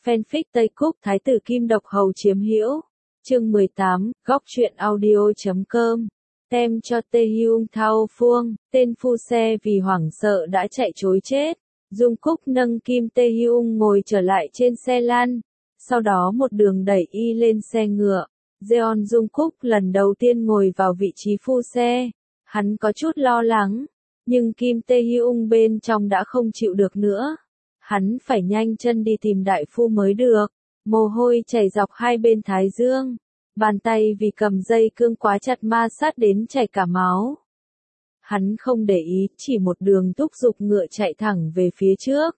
Fanfic Tây Cúc Thái tử Kim Độc Hầu chiếm hữu. Chương 18, góc truyện audio.com. Tem cho Tae Hyung Thao Phuong, tên phu xe vì hoảng sợ đã chạy trối chết. Dung Cúc nâng Kim Tae Hyung ngồi trở lại trên xe lăn, sau đó một đường đẩy y lên xe ngựa. Jeon Dung Cúc lần đầu tiên ngồi vào vị trí phu xe, hắn có chút lo lắng, nhưng Kim Tae Hyung bên trong đã không chịu được nữa. Hắn phải nhanh chân đi tìm đại phu mới được, mồ hôi chảy dọc hai bên thái dương, bàn tay vì cầm dây cương quá chặt ma sát đến chảy cả máu. Hắn không để ý, chỉ một đường thúc giục ngựa chạy thẳng về phía trước.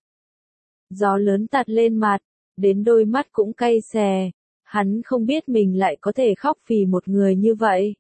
Gió lớn tạt lên mặt, đến đôi mắt cũng cay xè, hắn không biết mình lại có thể khóc vì một người như vậy.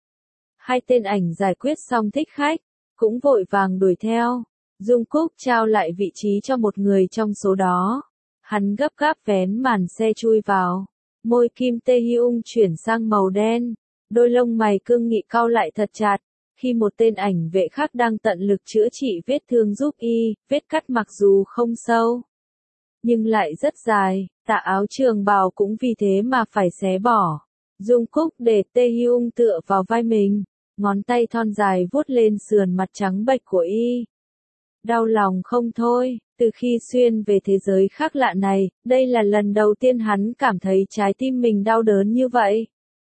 Hai tên ảnh giải quyết xong thích khách, cũng vội vàng đuổi theo. Dung Cúc trao lại vị trí cho một người trong số đó. Hắn gấp gáp vén màn xe chui vào. Môi Kim Tae Hyung chuyển sang màu đen. Đôi lông mày cương nghị cau lại thật chặt. Khi một tên ảnh vệ khác đang tận lực chữa trị vết thương giúp y, vết cắt mặc dù không sâu, nhưng lại rất dài, tà áo trường bào cũng vì thế mà phải xé bỏ. Dung Cúc để Tae Hyung tựa vào vai mình, ngón tay thon dài vuốt lên sườn mặt trắng bệch của y. Đau lòng không thôi, từ khi xuyên về thế giới khác lạ này, đây là lần đầu tiên hắn cảm thấy trái tim mình đau đớn như vậy.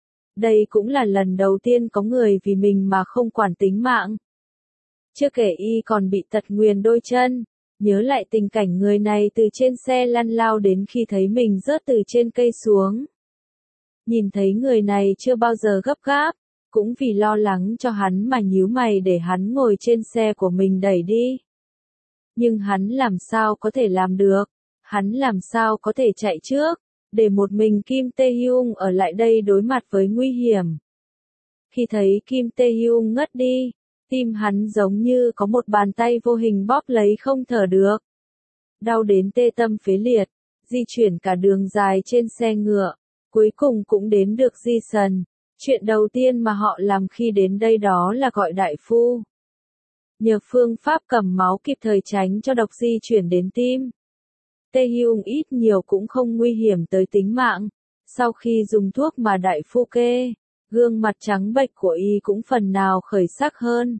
Đây cũng là lần đầu tiên có người vì mình mà không quản tính mạng. Chưa kể y còn bị tật nguyền đôi chân, nhớ lại tình cảnh người này từ trên xe lăn lao đến khi thấy mình rớt từ trên cây xuống. Nhìn thấy người này chưa bao giờ gấp gáp, cũng vì lo lắng cho hắn mà nhíu mày để hắn ngồi trên xe của mình đẩy đi. Nhưng hắn làm sao có thể làm được, hắn làm sao có thể chạy trước, để một mình Kim Tae Hyung ở lại đây đối mặt với nguy hiểm. Khi thấy Kim Tae Hyung ngất đi, tim hắn giống như có một bàn tay vô hình bóp lấy không thở được. Đau đến tê tâm phế liệt, di chuyển cả đường dài trên xe ngựa, cuối cùng cũng đến được Ji-sân. Chuyện đầu tiên mà họ làm khi đến đây đó là gọi đại phu. Nhờ phương pháp cầm máu kịp thời tránh cho độc di chuyển đến tim. Tae Hyung ít nhiều cũng không nguy hiểm tới tính mạng. Sau khi dùng thuốc mà đại phu kê, gương mặt trắng bệch của y cũng phần nào khởi sắc hơn.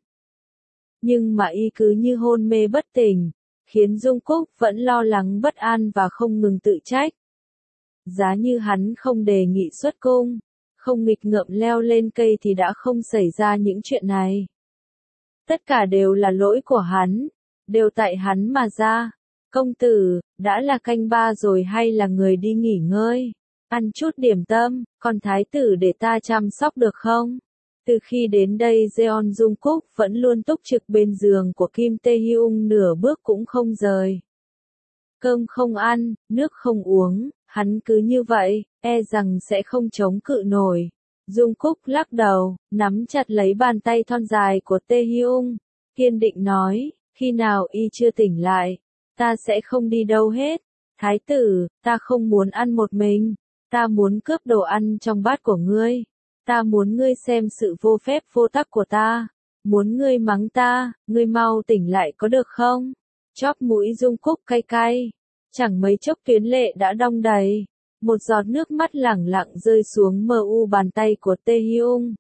Nhưng mà y cứ như hôn mê bất tỉnh, khiến Dung Cúc vẫn lo lắng bất an và không ngừng tự trách. Giá như hắn không đề nghị xuất cung, không nghịch ngợm leo lên cây thì đã không xảy ra những chuyện này. Tất cả đều là lỗi của hắn, đều tại hắn mà ra. Công tử, đã là canh ba rồi hay là người đi nghỉ ngơi? Ăn chút điểm tâm, còn thái tử để ta chăm sóc được không? Từ khi đến đây Jeon Dung Cúc vẫn luôn túc trực bên giường của Kim Tae Hyung nửa bước cũng không rời. Cơm không ăn, nước không uống, hắn cứ như vậy, e rằng sẽ không chống cự nổi. Dung Cúc lắc đầu, nắm chặt lấy bàn tay thon dài của Tae Hyung, kiên định nói, khi nào y chưa tỉnh lại, ta sẽ không đi đâu hết. Thái tử, ta không muốn ăn một mình, ta muốn cướp đồ ăn trong bát của ngươi. Ta muốn ngươi xem sự vô phép vô tắc của ta, muốn ngươi mắng ta, ngươi mau tỉnh lại có được không? Chóp mũi Dung Cúc cay cay, chẳng mấy chốc tuyến lệ đã đong đầy. Một giọt nước mắt lẳng lặng rơi xuống mờ u bàn tay của Tae Hyung.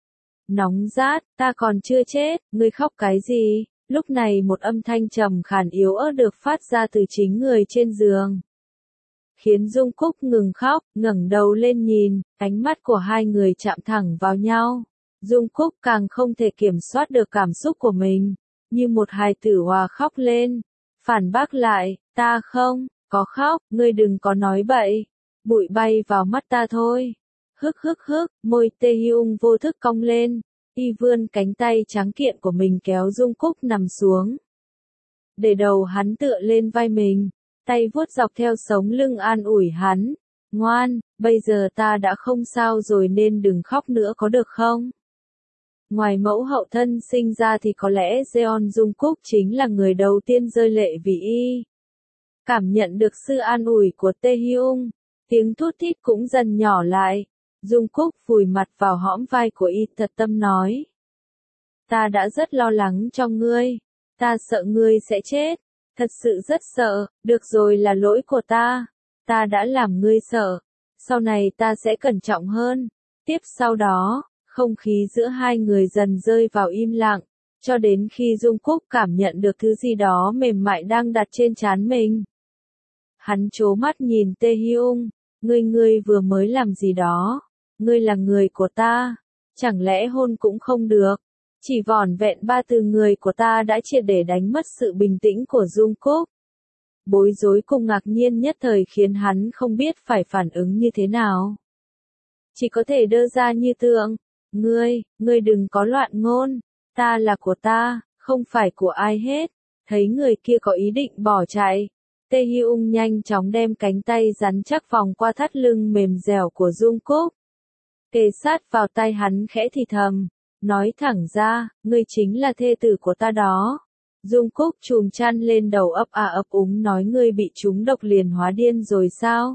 Nóng rát, ta còn chưa chết, ngươi khóc cái gì? Lúc này một âm thanh trầm khàn yếu ớt được phát ra từ chính người trên giường, khiến Dung Cúc ngừng khóc, ngẩng đầu lên nhìn, ánh mắt của hai người chạm thẳng vào nhau. Dung Cúc càng không thể kiểm soát được cảm xúc của mình, như một hài tử hòa khóc lên, phản bác lại, ta không có khóc, ngươi đừng có nói bậy. Bụi bay vào mắt ta thôi. Hức, môi Tae Hyung vô thức cong lên, y vươn cánh tay trắng kiện của mình kéo Dung Cúc nằm xuống. Để đầu hắn tựa lên vai mình, tay vuốt dọc theo sống lưng an ủi hắn. Ngoan, bây giờ ta đã không sao rồi nên đừng khóc nữa có được không? Ngoài mẫu hậu thân sinh ra thì có lẽ Jeon Dung Cúc chính là người đầu tiên rơi lệ vì y. Cảm nhận được sự an ủi của Tae Hyung, tiếng thút thít cũng dần nhỏ lại. Dung Cúc vùi mặt vào hõm vai của y thật tâm nói. Ta đã rất lo lắng cho ngươi. Ta sợ ngươi sẽ chết. Thật sự rất sợ, được rồi là lỗi của ta. ta đã làm ngươi sợ, sau này ta sẽ cẩn trọng hơn. Tiếp sau đó, không khí giữa hai người dần rơi vào im lặng, cho đến khi Jungkook cảm nhận được thứ gì đó mềm mại đang đặt trên trán mình. Hắn trố mắt nhìn Taehyung, ngươi vừa mới làm gì đó? Ngươi là người của ta, chẳng lẽ hôn cũng không được? Chỉ vỏn vẹn 3 từ người của ta đã triệt để đánh mất sự bình tĩnh của Jungkook. Bối rối cùng ngạc nhiên nhất thời khiến hắn không biết phải phản ứng như thế nào. Chỉ có thể đơ ra như tượng, ngươi đừng có loạn ngôn, ta là của ta, không phải của ai hết. Thấy người kia có ý định bỏ chạy, Taehyung nhanh chóng đem cánh tay rắn chắc vòng qua thắt lưng mềm dẻo của Jungkook. Kề sát vào tai hắn khẽ thì thầm, nói thẳng ra, ngươi chính là thê tử của ta đó. Jungkook chùm chăn lên đầu ấp úng nói ngươi bị trúng độc liền hóa điên rồi sao?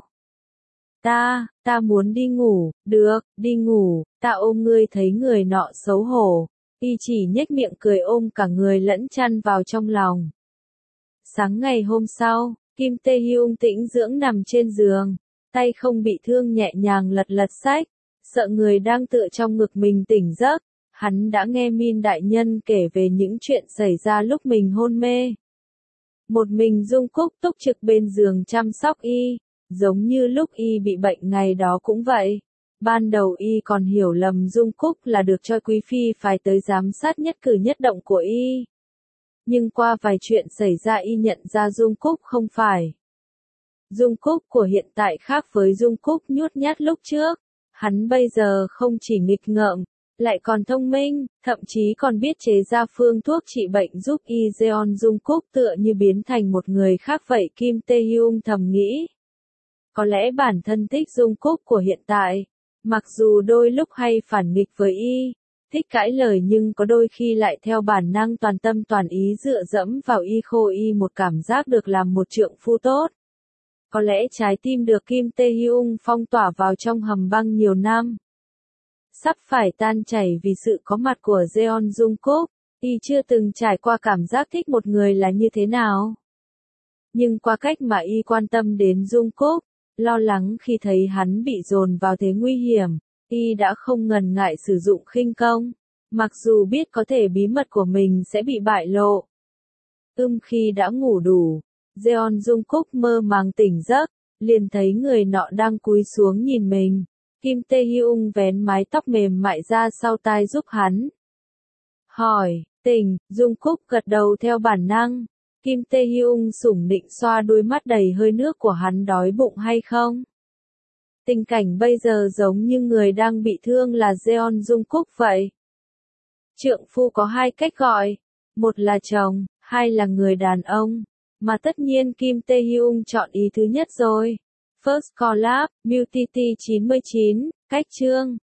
Ta muốn đi ngủ, được, đi ngủ, ta ôm ngươi thấy người nọ xấu hổ. Y chỉ nhếch miệng cười ôm cả người lẫn chăn vào trong lòng. Sáng ngày hôm sau, Kim Taehyung tĩnh dưỡng nằm trên giường, tay không bị thương nhẹ nhàng lật sách, sợ người đang tựa trong ngực mình tỉnh giấc. Hắn đã nghe Min đại nhân kể về những chuyện xảy ra lúc mình hôn mê. Một mình Jungkook túc trực bên giường chăm sóc y, giống như lúc y bị bệnh ngày đó cũng vậy. Ban đầu y còn hiểu lầm Jungkook là được cho quý phi phải tới giám sát nhất cử nhất động của y. Nhưng qua vài chuyện xảy ra y nhận ra Jungkook không phải. Jungkook của hiện tại khác với Jungkook nhút nhát lúc trước. Hắn bây giờ không chỉ nghịch ngợm, lại còn thông minh, thậm chí còn biết chế ra phương thuốc trị bệnh giúp y. Jeon Jungkook tựa như biến thành một người khác vậy. Kim Taehyung thầm nghĩ. Có lẽ bản thân thích Jungkook của hiện tại, mặc dù đôi lúc hay phản nghịch với y, thích cãi lời nhưng có đôi khi lại theo bản năng toàn tâm toàn ý dựa dẫm vào y khô y một cảm giác được làm một trượng phu tốt. Có lẽ trái tim được Kim Taehyung phong tỏa vào trong hầm băng nhiều năm, sắp phải tan chảy vì sự có mặt của Jeon Jungkook. Y chưa từng trải qua cảm giác thích một người là như thế nào. Nhưng qua cách mà y quan tâm đến Jungkook, lo lắng khi thấy hắn bị dồn vào thế nguy hiểm, y đã không ngần ngại sử dụng khinh công, mặc dù biết có thể bí mật của mình sẽ bị bại lộ. Khi đã ngủ đủ, Jeon Jungkook mơ màng tỉnh giấc, liền thấy người nọ đang cúi xuống nhìn mình. Kim Taehyung vén mái tóc mềm mại ra sau tai giúp hắn. Hỏi, tỉnh, Jungkook gật đầu theo bản năng. Kim Taehyung sủng nịnh xoa đôi mắt đầy hơi nước của hắn, đói bụng hay không? Tình cảnh bây giờ giống như người đang bị thương là Jeon Jungkook vậy. Trượng phu có hai cách gọi, một là chồng, hai là người đàn ông, mà tất nhiên Kim Taehyung chọn ý thứ nhất rồi. First Collab, Beauty 99, cách chương.